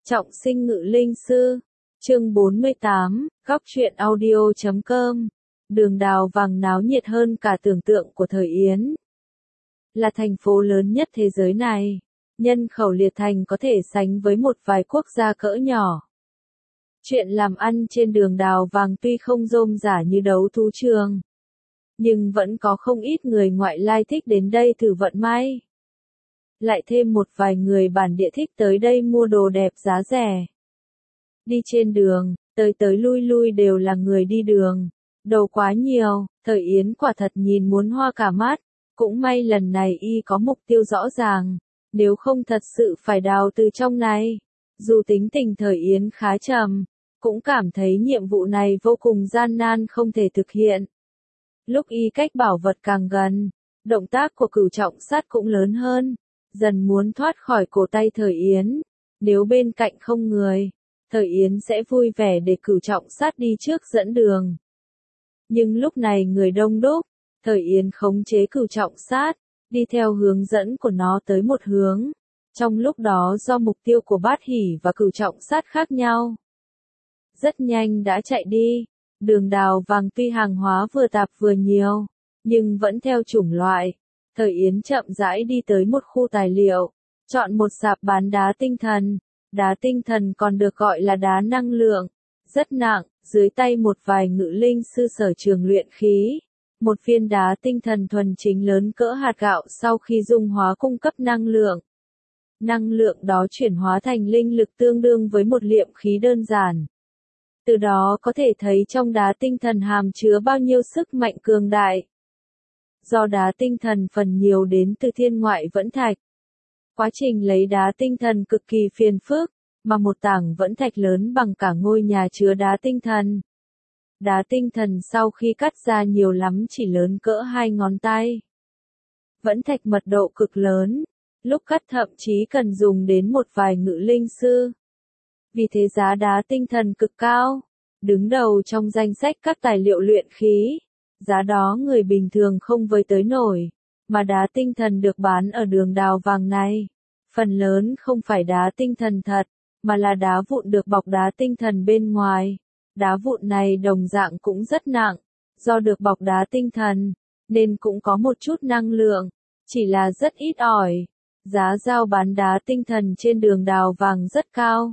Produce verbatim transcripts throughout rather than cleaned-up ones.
Trọng sinh ngự linh sư, chương bốn mươi tám, góc truyện audio chấm com. Đường đào vàng náo nhiệt hơn cả tưởng tượng của thời Yến. Là thành phố lớn nhất thế giới này, nhân khẩu liệt thành có thể sánh với một vài quốc gia cỡ nhỏ. Chuyện làm ăn trên đường đào vàng tuy không rôm rả như đấu thú trường, nhưng vẫn có không ít người ngoại lai thích đến đây thử vận may. Lại thêm một vài người bản địa thích tới đây mua đồ đẹp giá rẻ. Đi trên đường, tới tới lui lui đều là người đi đường, đồ quá nhiều, thời Yến quả thật nhìn muốn hoa cả mắt, cũng may lần này y có mục tiêu rõ ràng, nếu không thật sự phải đào từ trong này. Dù tính tình thời Yến khá trầm, cũng cảm thấy nhiệm vụ này vô cùng gian nan không thể thực hiện. Lúc y cách bảo vật càng gần, động tác của Cửu Trọng Sát cũng lớn hơn, dần muốn thoát khỏi cổ tay thời Yến. Nếu bên cạnh không người, thời Yến sẽ vui vẻ để Cửu Trọng Sát đi trước dẫn đường. Nhưng lúc này người đông đúc, thời Yến khống chế Cửu Trọng Sát, đi theo hướng dẫn của nó tới một hướng. Trong lúc đó do mục tiêu của Bát Hỷ và Cửu Trọng Sát khác nhau, rất nhanh đã chạy đi. Đường đào vàng tuy hàng hóa vừa tạp vừa nhiều, nhưng vẫn theo chủng loại. Thời Yến chậm rãi đi tới một khu tài liệu, chọn một sạp bán đá tinh thần. Đá tinh thần còn được gọi là đá năng lượng, rất nặng, dưới tay một vài ngự linh sư sở trường luyện khí. Một viên đá tinh thần thuần chính lớn cỡ hạt gạo sau khi dung hóa cung cấp năng lượng. Năng lượng đó chuyển hóa thành linh lực tương đương với một liệm khí đơn giản. Từ đó có thể thấy trong đá tinh thần hàm chứa bao nhiêu sức mạnh cường đại. Do đá tinh thần phần nhiều đến từ thiên ngoại vẫn thạch. Quá trình lấy đá tinh thần cực kỳ phiền phức, mà một tảng vẫn thạch lớn bằng cả ngôi nhà chứa đá tinh thần. Đá tinh thần sau khi cắt ra nhiều lắm chỉ lớn cỡ hai ngón tay. Vẫn thạch mật độ cực lớn, lúc cắt thậm chí cần dùng đến một vài ngự linh sư. Vì thế giá đá tinh thần cực cao, đứng đầu trong danh sách các tài liệu luyện khí. Giá đó người bình thường không với tới nổi, mà đá tinh thần được bán ở đường đào vàng này, phần lớn không phải đá tinh thần thật, mà là đá vụn được bọc đá tinh thần bên ngoài. Đá vụn này đồng dạng cũng rất nặng, do được bọc đá tinh thần, nên cũng có một chút năng lượng, chỉ là rất ít ỏi. Giá giao bán đá tinh thần trên đường đào vàng rất cao.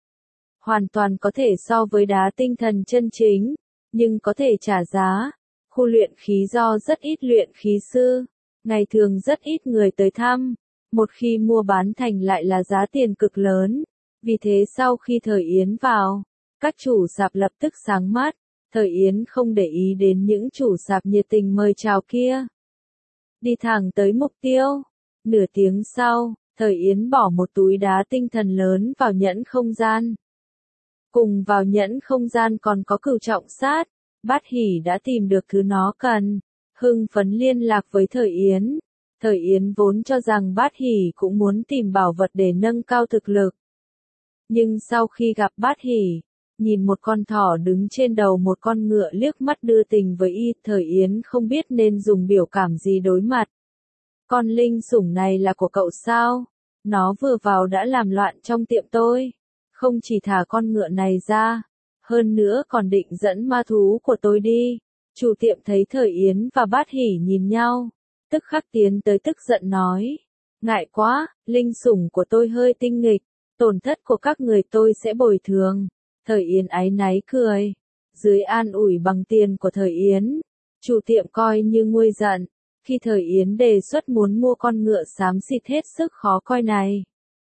Hoàn toàn có thể so với đá tinh thần chân chính, nhưng có thể trả giá. Khu luyện khí do rất ít luyện khí sư, ngày thường rất ít người tới thăm, một khi mua bán thành lại là giá tiền cực lớn. Vì thế sau khi thời Yến vào, các chủ sạp lập tức sáng mắt, thời Yến không để ý đến những chủ sạp nhiệt tình mời chào kia. Đi thẳng tới mục tiêu, nửa tiếng sau, thời Yến bỏ một túi đá tinh thần lớn vào nhẫn không gian. Cùng vào nhẫn không gian còn có Cửu Trọng Sát. Bát Hỷ đã tìm được thứ nó cần, hưng phấn liên lạc với thời Yến. Thời Yến vốn cho rằng Bát Hỷ cũng muốn tìm bảo vật để nâng cao thực lực. Nhưng sau khi gặp Bát Hỷ, nhìn một con thỏ đứng trên đầu một con ngựa liếc mắt đưa tình với y, thời Yến không biết nên dùng biểu cảm gì đối mặt. Con linh sủng này là của cậu sao? Nó vừa vào đã làm loạn trong tiệm tôi. Không chỉ thả con ngựa này ra, hơn nữa còn định dẫn ma thú của tôi đi. Chủ tiệm thấy thời Yến và Bát Hỷ nhìn nhau, tức khắc tiến tới tức giận nói. Ngại quá, linh sủng của tôi hơi tinh nghịch, tổn thất của các người tôi sẽ bồi thường. Thời Yến áy náy cười, dưới an ủi bằng tiền của thời Yến, chủ tiệm coi như nguôi giận, khi thời Yến đề xuất muốn mua con ngựa xám xịt hết sức khó coi này.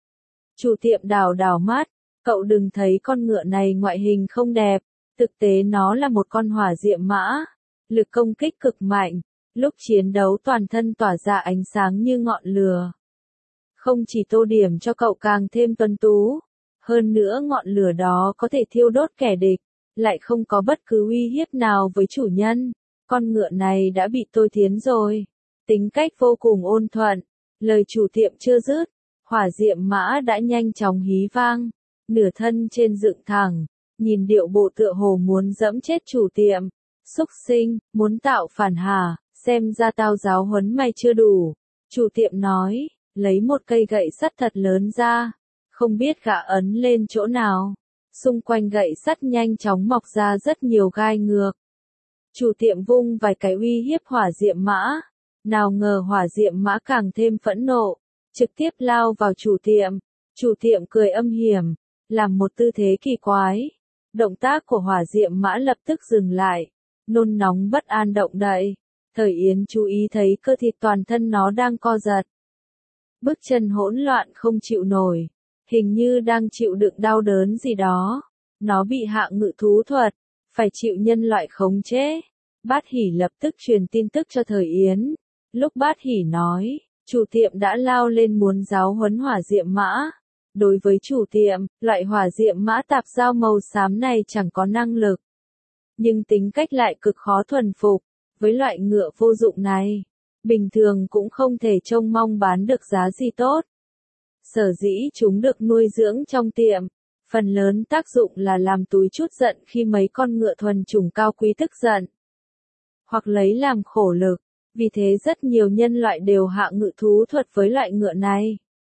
Chủ tiệm đảo đảo mắt, cậu đừng thấy con ngựa này ngoại hình không đẹp, thực tế nó là một con hỏa diệm mã, lực công kích cực mạnh, lúc chiến đấu toàn thân tỏa ra ánh sáng như ngọn lửa. Không chỉ tô điểm cho cậu càng thêm tuấn tú, hơn nữa ngọn lửa đó có thể thiêu đốt kẻ địch, lại không có bất cứ uy hiếp nào với chủ nhân. Con ngựa này đã bị tôi thiến rồi, tính cách vô cùng ôn thuận. Lời chủ tiệm chưa dứt, hỏa diệm mã đã nhanh chóng hí vang, nửa thân trên dựng thẳng, nhìn điệu bộ tựa hồ muốn dẫm chết chủ tiệm. Xúc sinh, muốn tạo phản hả, xem ra tao giáo huấn mày chưa đủ. Chủ tiệm nói, lấy một cây gậy sắt thật lớn ra. không biết gã ấn lên chỗ nào. Xung quanh gậy sắt nhanh chóng mọc ra rất nhiều gai ngược. Chủ tiệm vung vài cái uy hiếp hỏa diệm mã. Nào ngờ hỏa diệm mã càng thêm phẫn nộ, trực tiếp lao vào chủ tiệm. Chủ tiệm cười âm hiểm, làm một tư thế kỳ quái. Động tác của hỏa diệm mã lập tức dừng lại, nôn nóng bất an động đậy. Thời Yến chú ý thấy cơ thịt toàn thân nó đang co giật. Bước chân hỗn loạn không chịu nổi, hình như đang chịu đựng đau đớn gì đó. Nó bị hạ ngự thú thuật, phải chịu nhân loại khống chế. Bát Hỷ lập tức truyền tin tức cho Thời Yến. Lúc Bát Hỷ nói, chủ tiệm đã lao lên muốn giáo huấn hỏa diệm mã. Đối với chủ tiệm, loại hỏa diệm mã tạp dao màu xám này chẳng có năng lực. Nhưng tính cách lại cực khó thuần phục. Với loại ngựa vô dụng này, bình thường cũng không thể trông mong bán được giá gì tốt. Sở dĩ chúng được nuôi dưỡng trong tiệm, phần lớn tác dụng là làm túi trút giận khi mấy con ngựa thuần chủng cao quý tức giận. Hoặc lấy làm khổ lực, vì thế rất nhiều nhân loại đều hạ ngự thú thuật với loại ngựa này.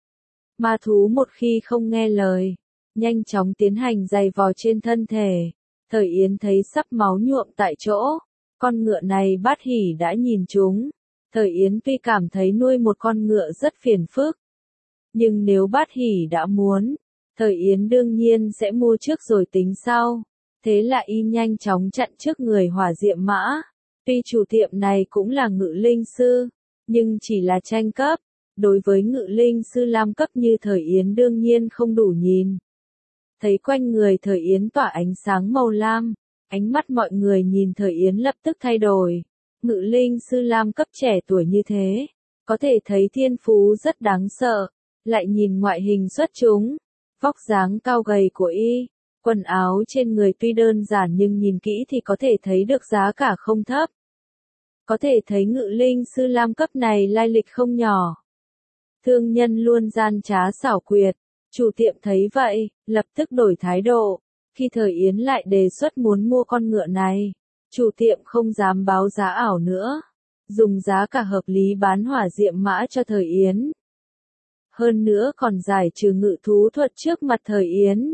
Ma thú một khi không nghe lời, nhanh chóng tiến hành giày vò trên thân thể. Thời Yến thấy sắp máu nhuộm tại chỗ. Con ngựa này Bát Hỷ đã nhìn chúng. Thời Yến tuy cảm thấy nuôi một con ngựa rất phiền phức. Nhưng nếu Bát Hỷ đã muốn, Thời Yến đương nhiên sẽ mua trước rồi tính sau. Thế là y nhanh chóng chặn trước người hỏa diệm mã. Tuy chủ tiệm này cũng là ngự linh sư, nhưng chỉ là tranh cấp. Đối với ngự linh sư lam cấp như Thời Yến đương nhiên không đủ nhìn. Thấy quanh người Thời Yến tỏa ánh sáng màu lam. Ánh mắt mọi người nhìn Thời Yến lập tức thay đổi. Ngự linh sư lam cấp trẻ tuổi như thế, có thể thấy thiên phú rất đáng sợ. Lại nhìn ngoại hình xuất chúng, vóc dáng cao gầy của y, quần áo trên người tuy đơn giản nhưng nhìn kỹ thì có thể thấy được giá cả không thấp. Có thể thấy ngự linh sư lam cấp này lai lịch không nhỏ. Thương nhân luôn gian trá xảo quyệt, chủ tiệm thấy vậy, lập tức đổi thái độ. Khi Thời Yến lại đề xuất muốn mua con ngựa này, chủ tiệm không dám báo giá ảo nữa, dùng giá cả hợp lý bán hỏa diệm mã cho Thời Yến. Hơn nữa còn giải trừ ngự thú thuật trước mặt Thời Yến.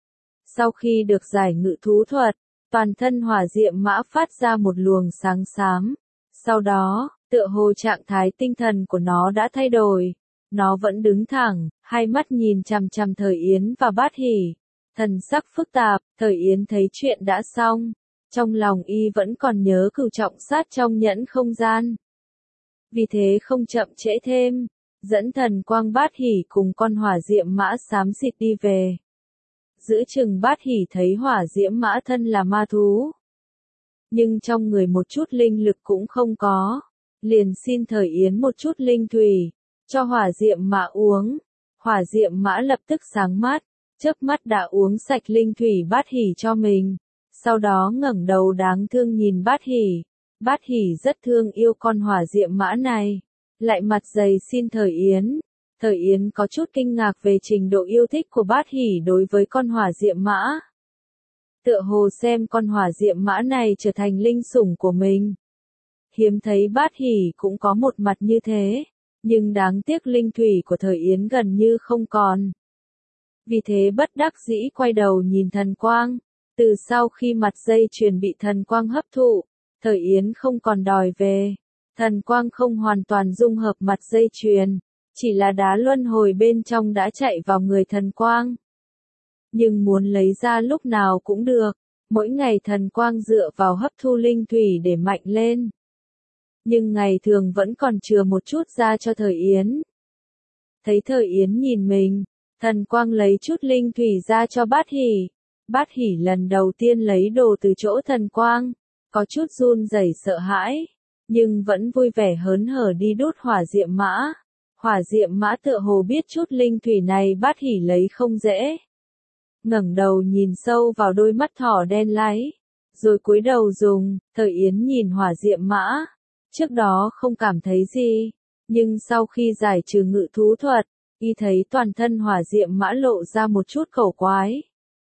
Sau khi được giải ngự thú thuật, toàn thân hỏa diệm mã phát ra một luồng sáng xám. Sau đó, tựa hồ trạng thái tinh thần của nó đã thay đổi. Nó vẫn đứng thẳng, hai mắt nhìn chằm chằm Thời Yến và Bát Hỷ. Thần sắc phức tạp, Thời Yến thấy chuyện đã xong. Trong lòng y vẫn còn nhớ cửu trọng sát trong nhẫn không gian. Vì thế không chậm trễ thêm, dẫn thần quang Bát Hỷ cùng con hỏa diệm mã xám xịt đi về. Giữ chừng Bát Hỷ thấy hỏa diễm mã thân là ma thú, nhưng trong người một chút linh lực cũng không có. Liền xin Thời Yến một chút linh thủy, cho hỏa diệm mã uống. Hỏa diệm mã lập tức sáng mắt, chớp mắt đã uống sạch linh thủy Bát Hỷ cho mình. Sau đó ngẩng đầu đáng thương nhìn Bát Hỷ. Bát Hỷ rất thương yêu con hỏa diệm mã này, lại mặt dày xin Thời Yến. Thời Yến có chút kinh ngạc về trình độ yêu thích của Bát Hỷ đối với con hỏa diệm mã. Tựa hồ xem con hỏa diệm mã này trở thành linh sủng của mình. Hiếm thấy Bát Hỷ cũng có một mặt như thế, nhưng đáng tiếc linh thủy của Thời Yến gần như không còn. Vì thế bất đắc dĩ quay đầu nhìn thần quang. Từ sau khi mặt dây chuyền bị thần quang hấp thụ, Thời Yến không còn đòi về. Thần quang không hoàn toàn dung hợp mặt dây chuyền, chỉ là đá luân hồi bên trong đã chạy vào người thần quang. Nhưng muốn lấy ra lúc nào cũng được, mỗi ngày thần quang dựa vào hấp thu linh thủy để mạnh lên. Nhưng ngày thường vẫn còn chừa một chút ra cho Thời Yến. Thấy Thời Yến nhìn mình, thần quang lấy chút linh thủy ra cho Bát Hỷ. Bát Hỷ lần đầu tiên lấy đồ từ chỗ thần quang, có chút run rẩy sợ hãi, nhưng vẫn vui vẻ hớn hở đi đốt hỏa diệm mã. Hỏa diệm mã tựa hồ biết chút linh thủy này Bát Hỷ lấy không dễ. Ngẩng đầu nhìn sâu vào đôi mắt thỏ đen láy, rồi cúi đầu dùng. Thời Yến nhìn hỏa diệm mã, trước đó không cảm thấy gì, nhưng sau khi giải trừ ngự thú thuật, y thấy toàn thân hỏa diệm mã lộ ra một chút khẩu quái.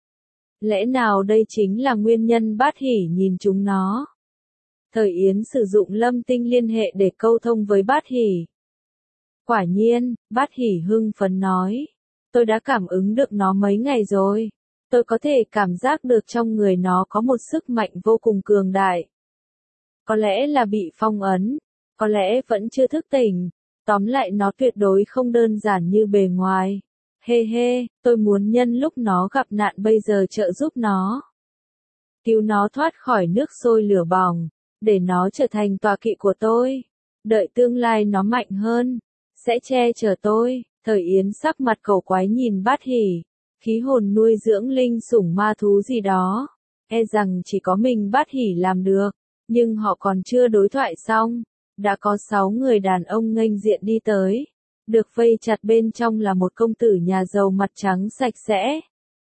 Lẽ nào đây chính là nguyên nhân Bát Hỷ nhìn chúng nó? Thời Yến sử dụng lâm tinh liên hệ để câu thông với Bát Hỷ. Quả nhiên, Bát Hỷ hưng phấn nói, Tôi đã cảm ứng được nó mấy ngày rồi. Tôi có thể cảm giác được trong người nó có một sức mạnh vô cùng cường đại. Có lẽ là bị phong ấn, có lẽ vẫn chưa thức tỉnh. Tóm lại nó tuyệt đối không đơn giản như bề ngoài. Hê hê, tôi muốn nhân lúc nó gặp nạn bây giờ trợ giúp nó. Cứu nó thoát khỏi nước sôi lửa bỏng, để nó trở thành tọa kỵ của tôi. Đợi tương lai nó mạnh hơn, sẽ che chở tôi. Thời Yến sắc mặt cầu quái nhìn Bát Hỷ, khí hồn nuôi dưỡng linh sủng ma thú gì đó. E rằng chỉ có mình Bát Hỷ làm được, nhưng họ còn chưa đối thoại xong. Đã có sáu người đàn ông nghênh diện đi tới. Được vây chặt bên trong là một công tử nhà giàu mặt trắng sạch sẽ.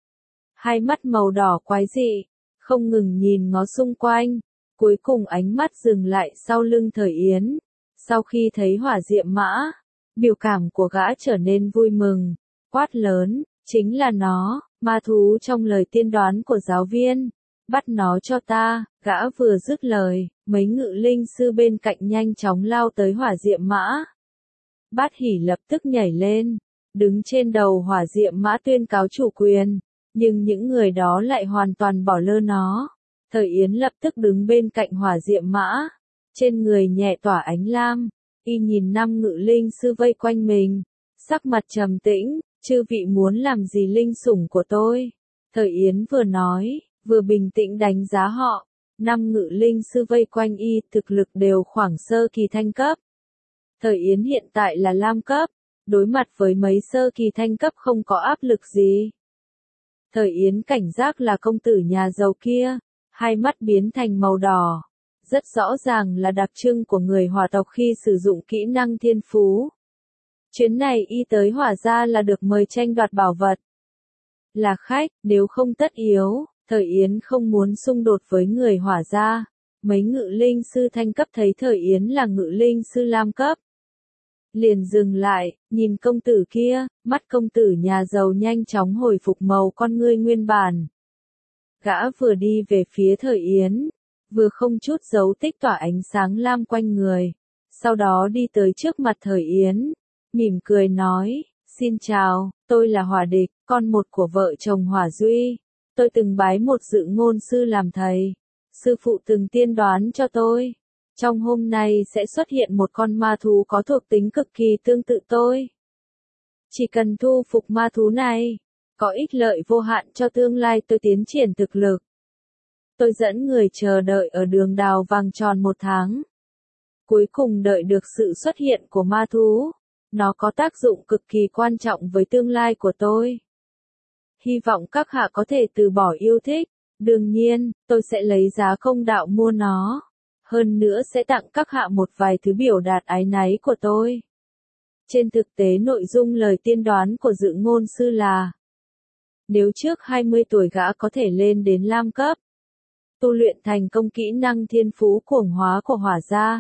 Hai mắt màu đỏ quái dị, không ngừng nhìn ngó xung quanh. Cuối cùng ánh mắt dừng lại sau lưng Thời Yến. Sau khi thấy hỏa diệm mã, biểu cảm của gã trở nên vui mừng. Quát lớn, chính là nó, ma thú trong lời tiên đoán của giáo viên. Bắt nó cho ta, gã vừa dứt lời, mấy ngự linh sư bên cạnh nhanh chóng lao tới hỏa diệm mã. Bát Hỷ lập tức nhảy lên, đứng trên đầu hỏa diệm mã tuyên cáo chủ quyền, nhưng những người đó lại hoàn toàn bỏ lơ nó. Thời Yến lập tức đứng bên cạnh hỏa diệm mã, trên người nhẹ tỏa ánh lam, y nhìn năm ngự linh sư vây quanh mình, sắc mặt trầm tĩnh, chư vị muốn làm gì linh sủng của tôi? Thời Yến vừa nói, vừa bình tĩnh đánh giá họ. Năm ngự linh sư vây quanh y thực lực đều khoảng sơ kỳ thanh cấp. Thời Yến hiện tại là lam cấp, đối mặt với mấy sơ kỳ thanh cấp không có áp lực gì. Thời Yến cảnh giác là công tử nhà giàu kia, hai mắt biến thành màu đỏ. Rất rõ ràng là đặc trưng của người hỏa tộc khi sử dụng kỹ năng thiên phú. Chuyến này y tới hỏa gia là được mời tranh đoạt bảo vật. Là khách, nếu không tất yếu. Thời Yến không muốn xung đột với người hỏa gia. Mấy ngự linh sư thanh cấp thấy Thời Yến là ngự linh sư lam cấp. Liền dừng lại, nhìn công tử kia, mắt công tử nhà giàu nhanh chóng hồi phục màu con ngươi nguyên bản. Gã vừa đi về phía Thời Yến, vừa không chút dấu tích tỏa ánh sáng lam quanh người. Sau đó đi tới trước mặt Thời Yến, mỉm cười nói, xin chào, tôi là Hỏa Địch, con một của vợ chồng Hỏa Duy. Tôi từng bái một dự ngôn sư làm thầy. Sư phụ từng tiên đoán cho tôi. Trong hôm nay sẽ xuất hiện một con ma thú có thuộc tính cực kỳ tương tự tôi. Chỉ cần thu phục ma thú này, có ích lợi vô hạn cho tương lai tôi tiến triển thực lực. Tôi dẫn người chờ đợi ở đường đào vàng tròn một tháng. Cuối cùng đợi được sự xuất hiện của ma thú. Nó có tác dụng cực kỳ quan trọng với tương lai của tôi. Hy vọng các hạ có thể từ bỏ yêu thích. Đương nhiên, tôi sẽ lấy giá công đạo mua nó. Hơn nữa sẽ tặng các hạ một vài thứ biểu đạt áy náy của tôi. Trên thực tế nội dung lời tiên đoán của dự ngôn sư là nếu trước hai mươi tuổi gã có thể lên đến lam cấp, tu luyện thành công kỹ năng thiên phú cuồng hóa của hỏa gia.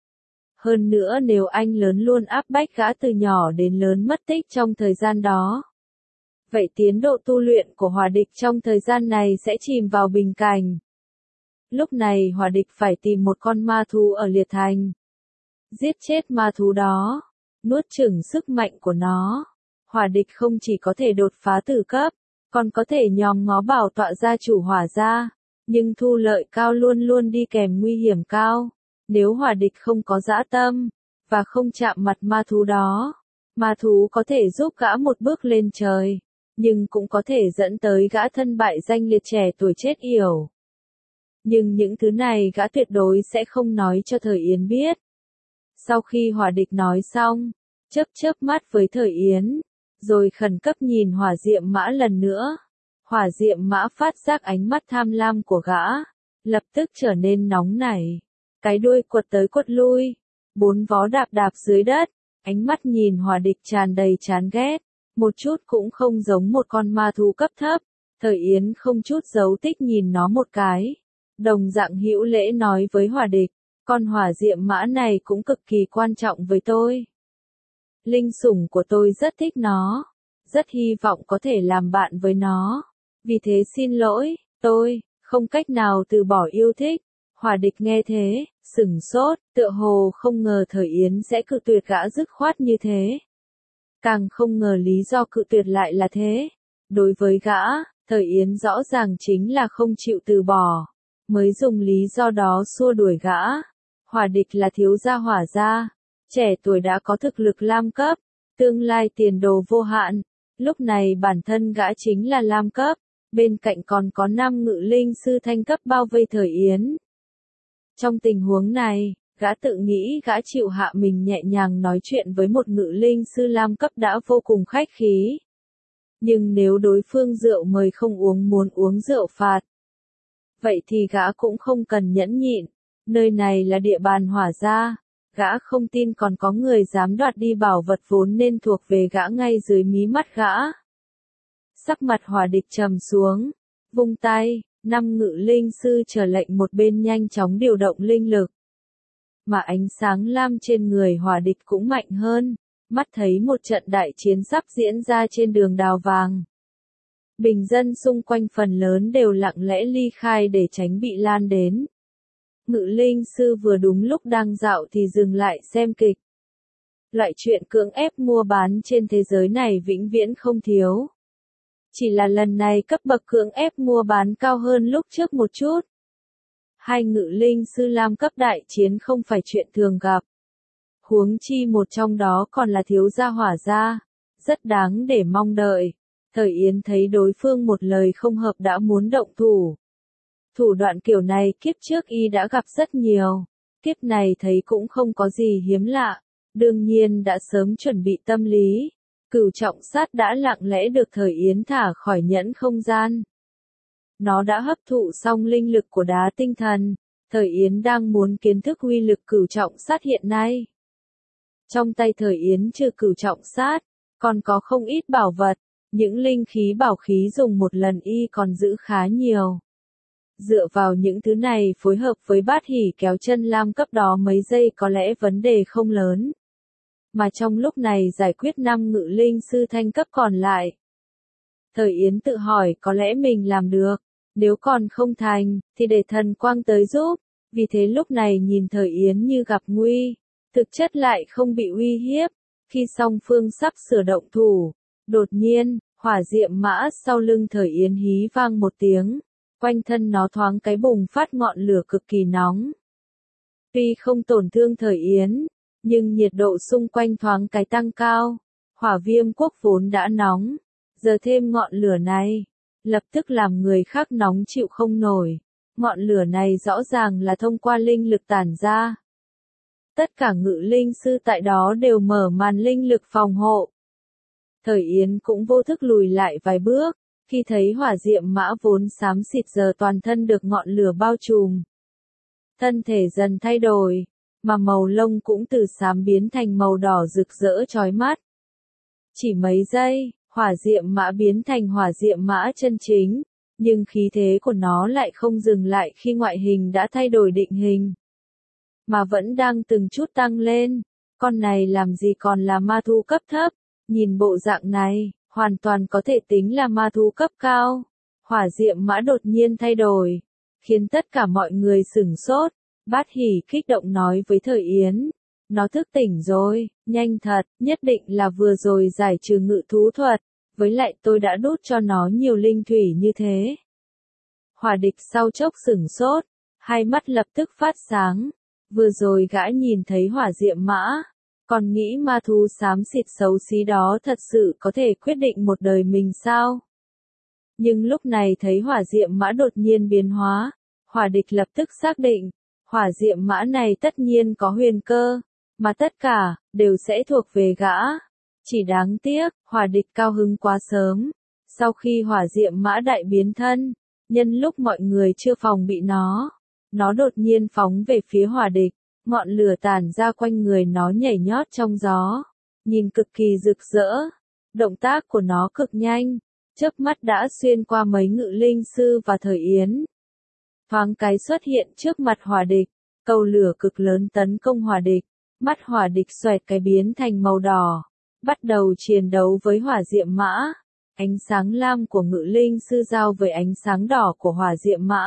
Hơn nữa nếu anh lớn luôn áp bách gã từ nhỏ đến lớn mất tích trong thời gian đó. Vậy tiến độ tu luyện của Hỏa Địch trong thời gian này sẽ chìm vào bình cảnh. Lúc này Hỏa Địch phải tìm một con ma thú ở Liệt Thành. Giết chết ma thú đó. Nuốt chửng sức mạnh của nó. Hỏa Địch không chỉ có thể đột phá tử cấp, còn có thể nhòm ngó bảo tọa gia chủ hỏa gia. Nhưng thu lợi cao luôn luôn đi kèm nguy hiểm cao. Nếu Hỏa Địch không có dã tâm, và không chạm mặt ma thú đó, ma thú có thể giúp gã một bước lên trời. Nhưng cũng có thể dẫn tới gã thân bại danh liệt trẻ tuổi chết yểu. Nhưng những thứ này gã tuyệt đối sẽ không nói cho Thời Yến biết. Sau khi Hỏa Địch nói xong, chớp chớp mắt với Thời Yến, rồi khẩn cấp nhìn hỏa diệm mã lần nữa. Hỏa diệm mã phát giác ánh mắt tham lam của gã, lập tức trở nên nóng nảy. Cái đuôi quật tới quật lui, bốn vó đạp đạp dưới đất, ánh mắt nhìn Hỏa Địch tràn đầy chán ghét. Một chút cũng không giống một con ma thú cấp thấp. Thời Yến không chút giấu tích nhìn nó một cái. Đồng dạng hữu lễ nói với Hỏa Địch, con hỏa diệm mã này cũng cực kỳ quan trọng với tôi. Linh sủng của tôi rất thích nó, rất hy vọng có thể làm bạn với nó. Vì thế xin lỗi, tôi không cách nào từ bỏ yêu thích. Hỏa Địch nghe thế, sửng sốt, tựa hồ không ngờ Thời Yến sẽ cự tuyệt gã dứt khoát như thế. Càng không ngờ lý do cự tuyệt lại là thế. Đối với gã, Thời Yến rõ ràng chính là không chịu từ bỏ, mới dùng lý do đó xua đuổi gã. Hỏa Địch là thiếu gia Hỏa gia, trẻ tuổi đã có thực lực lam cấp, tương lai tiền đồ vô hạn. Lúc này bản thân gã chính là lam cấp, bên cạnh còn có năm ngự linh sư thanh cấp bao vây Thời Yến. Trong tình huống này, gã tự nghĩ gã chịu hạ mình nhẹ nhàng nói chuyện với một ngự linh sư lam cấp đã vô cùng khách khí. Nhưng nếu đối phương rượu mời không uống muốn uống rượu phạt, vậy thì gã cũng không cần nhẫn nhịn. Nơi này là địa bàn Hỏa gia, gã không tin còn có người dám đoạt đi bảo vật vốn nên thuộc về gã ngay dưới mí mắt gã. Sắc mặt Hỏa Địch trầm xuống, vung tay, năm ngự linh sư chờ lệnh một bên nhanh chóng điều động linh lực. Mà ánh sáng lam trên người Hỏa Địch cũng mạnh hơn, mắt thấy một trận đại chiến sắp diễn ra trên đường đào vàng. Bình dân xung quanh phần lớn đều lặng lẽ ly khai để tránh bị lan đến. Ngự linh sư vừa đúng lúc đang dạo thì dừng lại xem kịch. Loại chuyện cưỡng ép mua bán trên thế giới này vĩnh viễn không thiếu. Chỉ là lần này cấp bậc cưỡng ép mua bán cao hơn lúc trước một chút. Hai ngự linh sư lam cấp đại chiến không phải chuyện thường gặp. Huống chi một trong đó còn là thiếu gia Hỏa gia, rất đáng để mong đợi. Thời Yến thấy đối phương một lời không hợp đã muốn động thủ. Thủ đoạn kiểu này kiếp trước y đã gặp rất nhiều, kiếp này thấy cũng không có gì hiếm lạ, đương nhiên đã sớm chuẩn bị tâm lý. Cửu trọng sát đã lặng lẽ được Thời Yến thả khỏi nhẫn không gian. Nó đã hấp thụ xong linh lực của đá tinh thần, Thời Yến đang muốn kiến thức uy lực cửu trọng sát hiện nay. Trong tay Thời Yến trừ cửu trọng sát, còn có không ít bảo vật, những linh khí bảo khí dùng một lần y còn giữ khá nhiều. Dựa vào những thứ này phối hợp với bát hỉ kéo chân lam cấp đó mấy giây có lẽ vấn đề không lớn. Mà trong lúc này giải quyết năm ngự linh sư thanh cấp còn lại. Thời Yến tự hỏi có lẽ mình làm được, nếu còn không thành, thì để thần quang tới giúp. Vì thế lúc này nhìn Thời Yến như gặp nguy, thực chất lại không bị uy hiếp. Khi song phương sắp sửa động thủ, đột nhiên, hỏa diệm mã sau lưng Thời Yến hí vang một tiếng, quanh thân nó thoáng cái bùng phát ngọn lửa cực kỳ nóng. Tuy không tổn thương Thời Yến, nhưng nhiệt độ xung quanh thoáng cái tăng cao, hỏa viêm quốc vốn đã nóng, giờ thêm ngọn lửa này, lập tức làm người khác nóng chịu không nổi. Ngọn lửa này rõ ràng là thông qua linh lực tản ra. Tất cả ngự linh sư tại đó đều mở màn linh lực phòng hộ. Thời Yến cũng vô thức lùi lại vài bước, khi thấy hỏa diệm mã vốn xám xịt giờ toàn thân được ngọn lửa bao trùm. Thân thể dần thay đổi, mà màu lông cũng từ xám biến thành màu đỏ rực rỡ chói mắt. Chỉ mấy giây, hỏa diệm mã biến thành hỏa diệm mã chân chính, nhưng khí thế của nó lại không dừng lại khi ngoại hình đã thay đổi định hình, mà vẫn đang từng chút tăng lên. Con này làm gì còn là ma thú cấp thấp, nhìn bộ dạng này, hoàn toàn có thể tính là ma thú cấp cao. Hỏa diệm mã đột nhiên thay đổi, khiến tất cả mọi người sửng sốt. Bát hỉ kích động nói với Thời Yến, nó thức tỉnh rồi, nhanh thật, nhất định là vừa rồi giải trừ ngự thú thuật, với lại tôi đã đút cho nó nhiều linh thủy như thế. Hỏa Địch sau chốc sửng sốt, hai mắt lập tức phát sáng, vừa rồi gã nhìn thấy hỏa diệm mã, còn nghĩ ma thú xám xịt xấu xí đó thật sự có thể quyết định một đời mình sao? Nhưng lúc này thấy hỏa diệm mã đột nhiên biến hóa, Hỏa Địch lập tức xác định, hỏa diệm mã này tất nhiên có huyền cơ, mà tất cả, đều sẽ thuộc về gã. Chỉ đáng tiếc, Hỏa Địch cao hứng quá sớm. Sau khi hỏa diệm mã đại biến thân, nhân lúc mọi người chưa phòng bị nó, nó đột nhiên phóng về phía Hỏa Địch, ngọn lửa tản ra quanh người nó nhảy nhót trong gió, nhìn cực kỳ rực rỡ. Động tác của nó cực nhanh, chớp mắt đã xuyên qua mấy ngự linh sư và Thời Yến. Thoáng cái xuất hiện trước mặt Hỏa Địch, cầu lửa cực lớn tấn công Hỏa Địch, mắt Hỏa Địch xoẹt cái biến thành màu đỏ, bắt đầu chiến đấu với hỏa diệm mã. Ánh sáng lam của ngự linh sư giao với ánh sáng đỏ của hỏa diệm mã.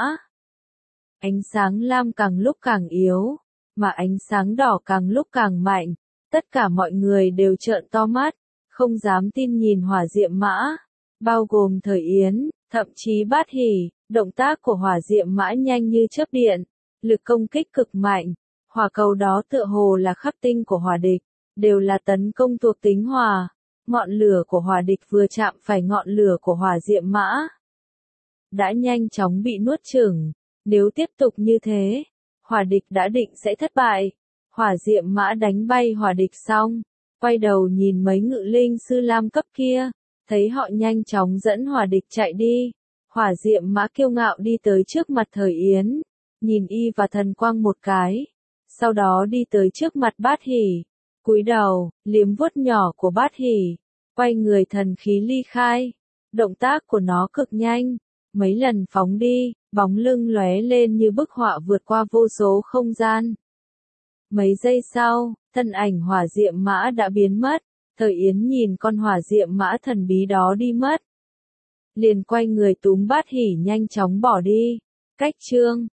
Ánh sáng lam càng lúc càng yếu, mà ánh sáng đỏ càng lúc càng mạnh, tất cả mọi người đều trợn to mắt, không dám tin nhìn hỏa diệm mã, bao gồm Thời Yến, thậm chí Bát Hỷ, động tác của hỏa diệm mã nhanh như chớp điện, lực công kích cực mạnh, hỏa cầu đó tựa hồ là khắc tinh của hỏa địch, đều là tấn công thuộc tính hỏa, ngọn lửa của hỏa địch vừa chạm phải ngọn lửa của hỏa diệm mã, đã nhanh chóng bị nuốt chửng, nếu tiếp tục như thế, hỏa địch đã định sẽ thất bại, hỏa diệm mã đánh bay hỏa địch xong, quay đầu nhìn mấy ngự linh sư lam cấp kia, thấy họ nhanh chóng dẫn hỏa địch chạy đi, hỏa diệm mã kiêu ngạo đi tới trước mặt Thời Yến, nhìn y và thần quang một cái, sau đó đi tới trước mặt Bát Hỷ, cúi đầu, liếm vuốt nhỏ của Bát Hỷ, quay người thần khí ly khai, động tác của nó cực nhanh, mấy lần phóng đi, bóng lưng lóe lên như bức họa vượt qua vô số không gian. Mấy giây sau, thân ảnh hỏa diệm mã đã biến mất, Thời Yến nhìn con hỏa diệm mã thần bí đó đi mất. Liền quay người túm Bát Hỷ nhanh chóng bỏ đi. Cách chương